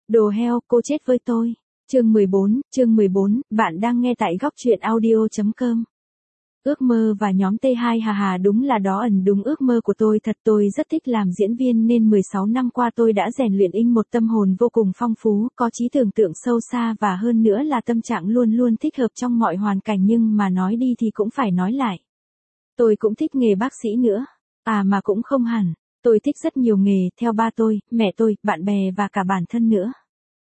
Đồ heo, cô chết với tôi. Chương 14, bạn đang nghe tại góc truyện audio.com. Ước mơ và nhóm T2 hà đúng là đó đúng ước mơ của tôi thật, tôi rất thích làm diễn viên nên 16 năm qua tôi đã rèn luyện một tâm hồn vô cùng phong phú, có trí tưởng tượng sâu xa và hơn nữa là tâm trạng luôn luôn thích hợp trong mọi hoàn cảnh, nhưng mà nói đi thì cũng phải nói lại. Tôi cũng thích nghề bác sĩ nữa. Mà cũng không hẳn, tôi thích rất nhiều nghề, theo ba tôi, mẹ tôi, bạn bè và cả bản thân nữa.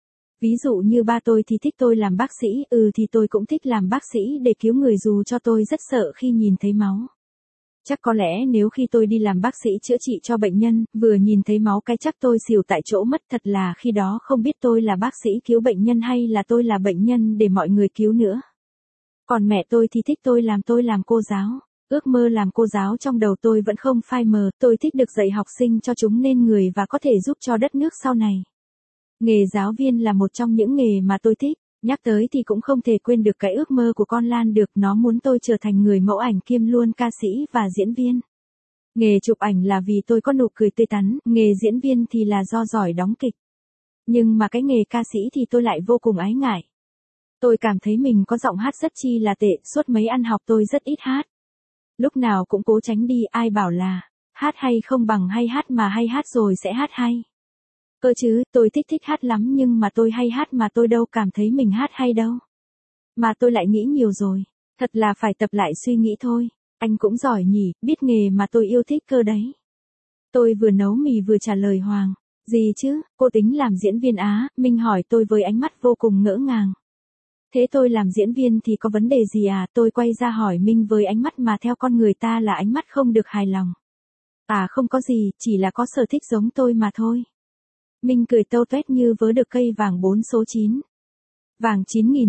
Ví dụ như ba tôi thì thích tôi làm bác sĩ, thì tôi cũng thích làm bác sĩ để cứu người dù cho tôi rất sợ khi nhìn thấy máu. Chắc có lẽ nếu khi tôi đi làm bác sĩ chữa trị cho bệnh nhân, vừa nhìn thấy máu cái chắc tôi xỉu tại chỗ mất, thật là khi đó không biết tôi là bác sĩ cứu bệnh nhân hay là tôi là bệnh nhân để mọi người cứu nữa. Còn mẹ tôi thì thích tôi làm cô giáo. Ước mơ làm cô giáo trong đầu tôi vẫn không phai mờ, tôi thích được dạy học sinh cho chúng nên người và có thể giúp cho đất nước sau này. Nghề giáo viên là một trong những nghề mà tôi thích, nhắc tới thì cũng không thể quên được cái ước mơ của con Lan được, nó muốn tôi trở thành người mẫu ảnh kiêm luôn ca sĩ và diễn viên. Nghề chụp ảnh là vì tôi có nụ cười tươi tắn, nghề diễn viên thì là do giỏi đóng kịch. Nhưng mà cái nghề ca sĩ thì tôi lại vô cùng ái ngại. Tôi cảm thấy mình có giọng hát rất chi là tệ, suốt mấy ăn học tôi rất ít hát. Lúc nào cũng cố tránh đi, ai bảo là hát hay không bằng hay hát, mà hay hát rồi sẽ hát hay. Cơ chứ, tôi thích hát lắm nhưng mà tôi hay hát mà tôi đâu cảm thấy mình hát hay đâu. Mà tôi lại nghĩ nhiều rồi, thật là phải tập lại suy nghĩ thôi. Anh cũng giỏi nhỉ, biết nghề mà tôi yêu thích cơ đấy. Tôi vừa nấu mì vừa trả lời Hoàng. Gì chứ, cô tính làm diễn viên á? Minh hỏi tôi với ánh mắt vô cùng ngỡ ngàng. Thế tôi làm diễn viên thì có vấn đề gì à? Tôi quay ra hỏi Minh với ánh mắt mà theo con người ta là ánh mắt không được hài lòng. Không có gì, chỉ là có sở thích giống tôi mà thôi. Minh cười tâu tuét như vớ được cây vàng 4 số 9. Vàng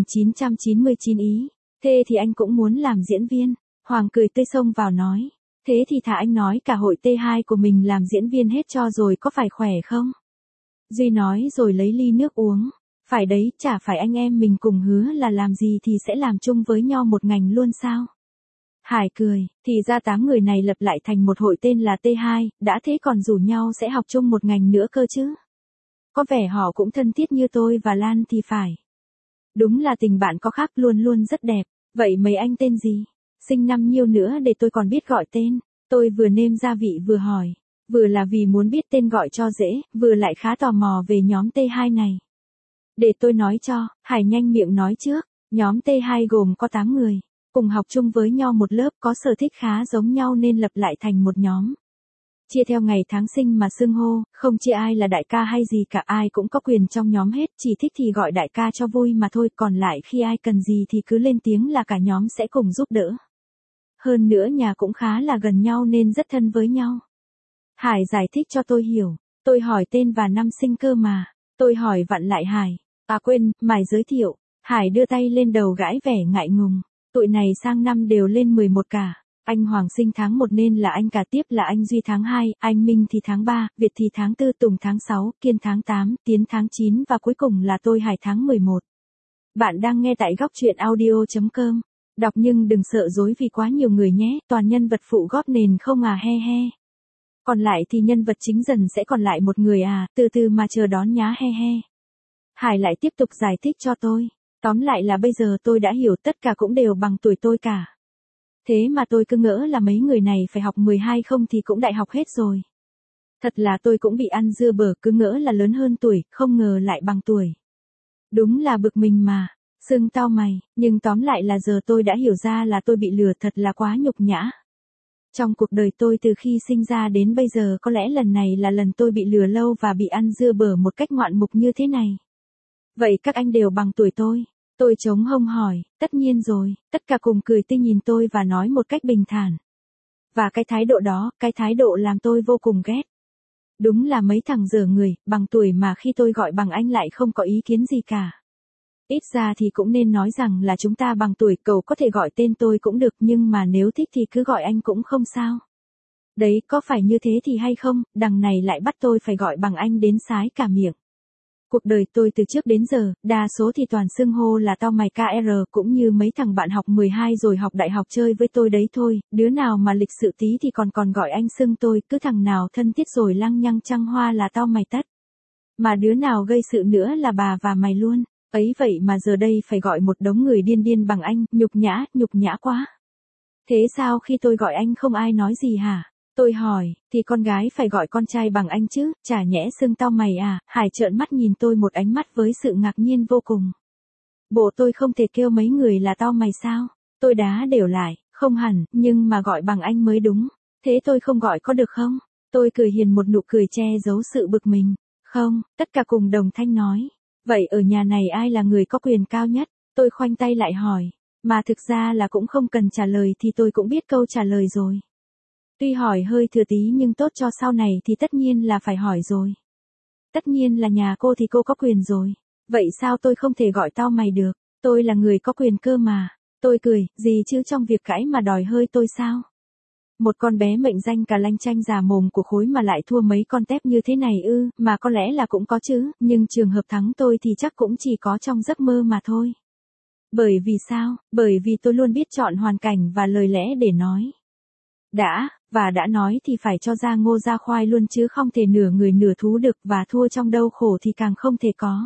9.999 ý. Thế thì anh cũng muốn làm diễn viên. Hoàng cười tươi xông vào nói. Thế thì thà anh nói cả hội T2 của mình làm diễn viên hết cho rồi, có phải khỏe không? Duy nói rồi lấy ly nước uống. Phải đấy, chả phải anh em mình cùng hứa là làm gì thì sẽ làm chung với nhau một ngành luôn sao? Hải cười, thì ra 8 người này lập lại thành một hội tên là T2, đã thế còn rủ nhau sẽ học chung một ngành nữa cơ chứ. Có vẻ họ cũng thân thiết như tôi và Lan thì phải. Đúng là tình bạn có khác, luôn luôn rất đẹp. Vậy mấy anh tên gì? Sinh năm nhiêu nữa để tôi còn biết gọi tên? Tôi vừa nêm gia vị vừa hỏi. Vừa là vì muốn biết tên gọi cho dễ, vừa lại khá tò mò về nhóm T2 này. Để tôi nói cho, Hải nhanh miệng nói trước. Nhóm T2 gồm có 8 người. Cùng học chung với nhau một lớp, có sở thích khá giống nhau nên lập lại thành một nhóm. Chia theo ngày tháng sinh mà xưng hô, không chia ai là đại ca hay gì cả, ai cũng có quyền trong nhóm hết, chỉ thích thì gọi đại ca cho vui mà thôi, còn lại khi ai cần gì thì cứ lên tiếng là cả nhóm sẽ cùng giúp đỡ. Hơn nữa nhà cũng khá là gần nhau nên rất thân với nhau. Hải giải thích cho tôi hiểu, tôi hỏi tên và năm sinh cơ mà, tôi hỏi vặn lại Hải, quên, mày giới thiệu, Hải đưa tay lên đầu gãi vẻ ngại ngùng, tụi này sang năm đều lên 11 cả. Anh Hoàng sinh tháng 1 nên là anh cả, tiếp là anh Duy tháng 2, anh Minh thì tháng 3, Việt thì tháng 4, Tùng tháng 6, Kiên tháng 8, Tiến tháng 9 và cuối cùng là tôi Hải tháng 11. Bạn đang nghe tại góc truyện audio.com. Đọc nhưng đừng sợ dối vì quá nhiều người nhé, toàn nhân vật phụ góp nền không he he. Còn lại thì nhân vật chính dần sẽ còn lại một người từ từ mà chờ đón nhá he he. Hải lại tiếp tục giải thích cho tôi. Tóm lại là bây giờ tôi đã hiểu, tất cả cũng đều bằng tuổi tôi cả. Thế mà tôi cứ ngỡ là mấy người này phải học 12 không thì cũng đại học hết rồi. Thật là tôi cũng bị ăn dưa bở, cứ ngỡ là lớn hơn tuổi, không ngờ lại bằng tuổi. Đúng là bực mình mà, sưng tao mày, nhưng tóm lại là giờ tôi đã hiểu ra là tôi bị lừa, thật là quá nhục nhã. Trong cuộc đời tôi từ khi sinh ra đến bây giờ có lẽ lần này là lần tôi bị lừa lâu và bị ăn dưa bở một cách ngoạn mục như thế này. Vậy các anh đều bằng tuổi tôi? Tôi trống hông hỏi, tất nhiên rồi, tất cả cùng cười tươi nhìn tôi và nói một cách bình thản. Và cái thái độ đó, cái thái độ làm tôi vô cùng ghét. Đúng là mấy thằng dở người, bằng tuổi mà khi tôi gọi bằng anh lại không có ý kiến gì cả. Ít ra thì cũng nên nói rằng là chúng ta bằng tuổi, cậu có thể gọi tên tôi cũng được nhưng mà nếu thích thì cứ gọi anh cũng không sao. Đấy, có phải như thế thì hay không, đằng này lại bắt tôi phải gọi bằng anh đến sái cả miệng. Cuộc đời tôi từ trước đến giờ, đa số thì toàn xưng hô là tao mày KR, cũng như mấy thằng bạn học 12 rồi học đại học chơi với tôi đấy thôi, đứa nào mà lịch sự tí thì còn gọi anh xưng tôi, cứ thằng nào thân thiết rồi lăng nhăng trăng hoa là tao mày tất. Mà đứa nào gây sự nữa là bà và mày luôn. Ấy vậy mà giờ đây phải gọi một đống người điên điên bằng anh, nhục nhã quá. Thế sao khi tôi gọi anh không ai nói gì hả? Tôi hỏi, thì con gái phải gọi con trai bằng anh chứ, chả nhẽ xưng tao mày à? Hải trợn mắt nhìn tôi một ánh mắt với sự ngạc nhiên vô cùng. Bộ tôi không thể kêu mấy người là tao mày sao? Tôi đá đều lại, không hẳn, nhưng mà gọi bằng anh mới đúng. Thế tôi không gọi có được không? Tôi cười hiền một nụ cười che giấu sự bực mình. Không, tất cả cùng đồng thanh nói. Vậy ở nhà này ai là người có quyền cao nhất? Tôi khoanh tay lại hỏi. Mà thực ra là cũng không cần trả lời thì tôi cũng biết câu trả lời rồi. Tuy hỏi hơi thừa tí nhưng tốt cho sau này thì tất nhiên là phải hỏi rồi. Tất nhiên là nhà cô thì cô có quyền rồi. Vậy sao tôi không thể gọi tao mày được? Tôi là người có quyền cơ mà. Tôi cười, gì chứ trong việc cãi mà đòi hơi tôi sao? Một con bé mệnh danh cả lanh chanh già mồm của khối mà lại thua mấy con tép như thế này ư, mà có lẽ là cũng có chứ, nhưng trường hợp thắng tôi thì chắc cũng chỉ có trong giấc mơ mà thôi. Bởi vì sao? Bởi vì tôi luôn biết chọn hoàn cảnh và lời lẽ để nói. Đã nói thì phải cho ra ngô ra khoai luôn chứ không thể nửa người nửa thú được và thua trong đau khổ thì càng không thể có.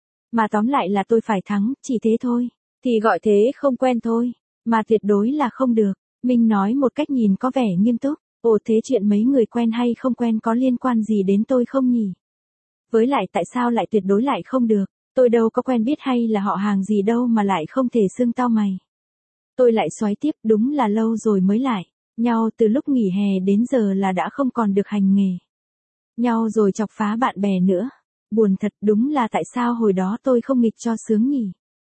Mà tóm lại là tôi phải thắng, chỉ thế thôi. Thì gọi thế không quen thôi, mà tuyệt đối là không được. Minh nói một cách nhìn có vẻ nghiêm túc. Ồ thế chuyện mấy người quen hay không quen có liên quan gì đến tôi không nhỉ? Với lại tại sao lại tuyệt đối lại không được? Tôi đâu có quen biết hay là họ hàng gì đâu mà lại không thể xưng tao mày. Tôi lại xoáy tiếp, đúng là lâu rồi mới lại nhau, từ lúc nghỉ hè đến giờ là đã không còn được hành nghề nhau rồi chọc phá bạn bè nữa. Buồn thật, đúng là tại sao hồi đó tôi không nghịch cho sướng nhỉ?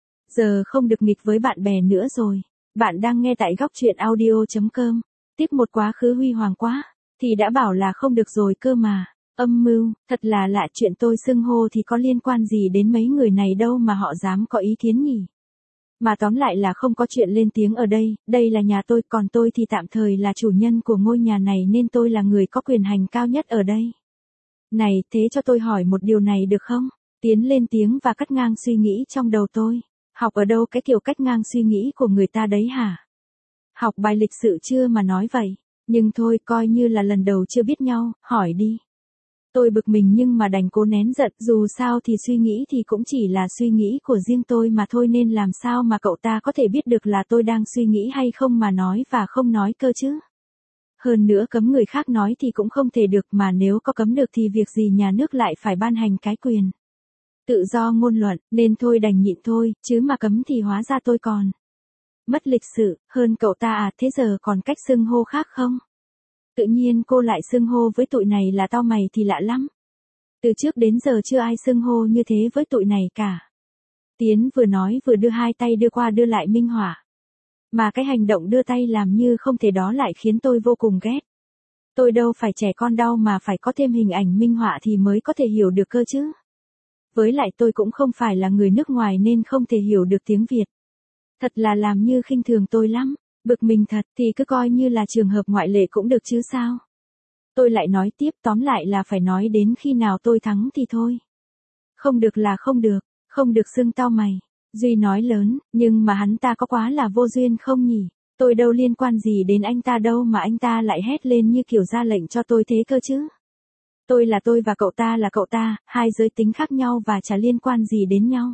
Giờ không được nghịch với bạn bè nữa rồi. Bạn đang nghe tại góc truyện audio.com. Tiếp một quá khứ huy hoàng quá, thì đã bảo là không được rồi cơ mà. Âm mưu, thật là lạ, chuyện tôi xưng hô thì có liên quan gì đến mấy người này đâu mà họ dám có ý kiến nhỉ? Mà tóm lại là không có chuyện lên tiếng ở đây là nhà tôi, còn tôi thì tạm thời là chủ nhân của ngôi nhà này nên tôi là người có quyền hành cao nhất ở đây. Này, thế cho tôi hỏi một điều này được không? Tiến lên tiếng và cắt ngang suy nghĩ trong đầu tôi. Học ở đâu cái kiểu cắt ngang suy nghĩ của người ta đấy hả? Học bài lịch sự chưa mà nói vậy. Nhưng thôi, coi như là lần đầu chưa biết nhau, hỏi đi. Tôi bực mình nhưng mà đành cố nén giận, dù sao thì suy nghĩ thì cũng chỉ là suy nghĩ của riêng tôi mà thôi, nên làm sao mà cậu ta có thể biết được là tôi đang suy nghĩ hay không mà nói và không nói cơ chứ. Hơn nữa cấm người khác nói thì cũng không thể được, mà nếu có cấm được thì việc gì nhà nước lại phải ban hành cái quyền tự do ngôn luận, nên thôi đành nhịn thôi, chứ mà cấm thì hóa ra tôi còn mất lịch sự hơn cậu ta à? Thế giờ còn cách xưng hô khác không? Tự nhiên cô lại xưng hô với tụi này là tao mày thì lạ lắm. Từ trước đến giờ chưa ai xưng hô như thế với tụi này cả. Tiến vừa nói vừa đưa hai tay đưa qua đưa lại minh họa. Mà cái hành động đưa tay làm như không thể đó lại khiến tôi vô cùng ghét. Tôi đâu phải trẻ con đâu mà phải có thêm hình ảnh minh họa thì mới có thể hiểu được cơ chứ. Với lại tôi cũng không phải là người nước ngoài nên không thể hiểu được tiếng Việt. Thật là làm như khinh thường tôi lắm. Bực mình thật thì cứ coi như là trường hợp ngoại lệ cũng được chứ sao. Tôi lại nói tiếp, tóm lại là phải nói đến khi nào tôi thắng thì thôi. Không được là không được xưng tao mày. Duy nói lớn, nhưng mà hắn ta có quá là vô duyên không nhỉ? Tôi đâu liên quan gì đến anh ta đâu mà anh ta lại hét lên như kiểu ra lệnh cho tôi thế cơ chứ. Tôi là tôi và cậu ta là cậu ta, hai giới tính khác nhau và chả liên quan gì đến nhau.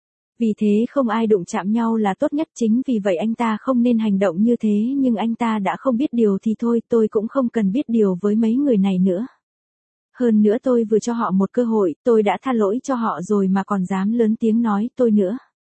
Vì thế không ai đụng chạm nhau là tốt nhất, chính vì vậy anh ta không nên hành động như thế, nhưng anh ta đã không biết điều thì thôi, tôi cũng không cần biết điều với mấy người này nữa. Hơn nữa tôi vừa cho họ một cơ hội, tôi đã tha lỗi cho họ rồi mà còn dám lớn tiếng nói tôi nữa.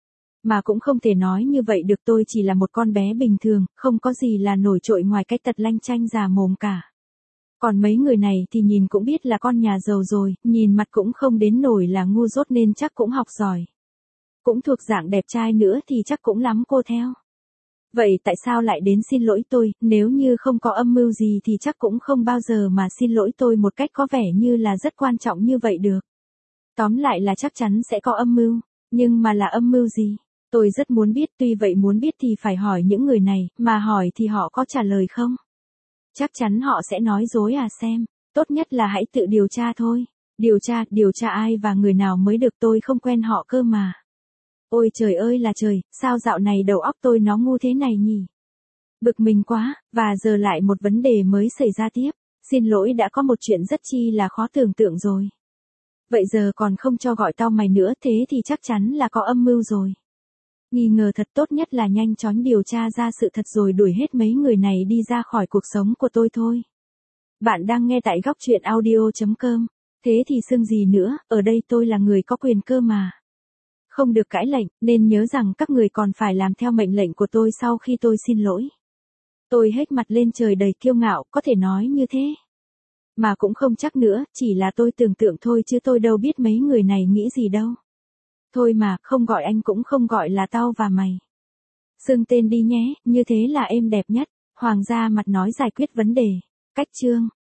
Mà cũng không thể nói như vậy được, tôi chỉ là một con bé bình thường, không có gì là nổi trội ngoài cái tật lanh chanh già mồm cả. Còn mấy người này thì nhìn cũng biết là con nhà giàu rồi, nhìn mặt cũng không đến nổi là ngu dốt nên chắc cũng học giỏi. Cũng thuộc dạng đẹp trai nữa thì chắc cũng lắm cô theo. Vậy tại sao lại đến xin lỗi tôi, nếu như không có âm mưu gì thì chắc cũng không bao giờ mà xin lỗi tôi một cách có vẻ như là rất quan trọng như vậy được. Tóm lại là chắc chắn sẽ có âm mưu, nhưng mà là âm mưu gì? Tôi rất muốn biết, tuy vậy muốn biết thì phải hỏi những người này, mà hỏi thì họ có trả lời không? Chắc chắn họ sẽ nói dối à xem, tốt nhất là hãy tự điều tra thôi. Điều tra ai và người nào mới được, tôi không quen họ cơ mà. Ôi trời ơi là trời, sao dạo này đầu óc tôi nó ngu thế này nhỉ? Bực mình quá, và giờ lại một vấn đề mới xảy ra tiếp. Xin lỗi, đã có một chuyện rất chi là khó tưởng tượng rồi. Vậy giờ còn không cho gọi tao mày nữa, thế thì chắc chắn là có âm mưu rồi. Nghi ngờ thật, tốt nhất là nhanh chóng điều tra ra sự thật rồi đuổi hết mấy người này đi ra khỏi cuộc sống của tôi thôi. Bạn đang nghe tại góc truyện audio.com. Thế thì xưng gì nữa, ở đây tôi là người có quyền cơ mà. Không được cãi lệnh, nên nhớ rằng các người còn phải làm theo mệnh lệnh của tôi sau khi tôi xin lỗi. Tôi hết mặt lên trời đầy kiêu ngạo, có thể nói như thế. Mà cũng không chắc nữa, chỉ là tôi tưởng tượng thôi chứ tôi đâu biết mấy người này nghĩ gì đâu. Thôi mà, không gọi anh cũng không gọi là tao và mày. Xưng tên đi nhé, như thế là êm đẹp nhất. Hoàng gia mặt nói giải quyết vấn đề. Cách chương.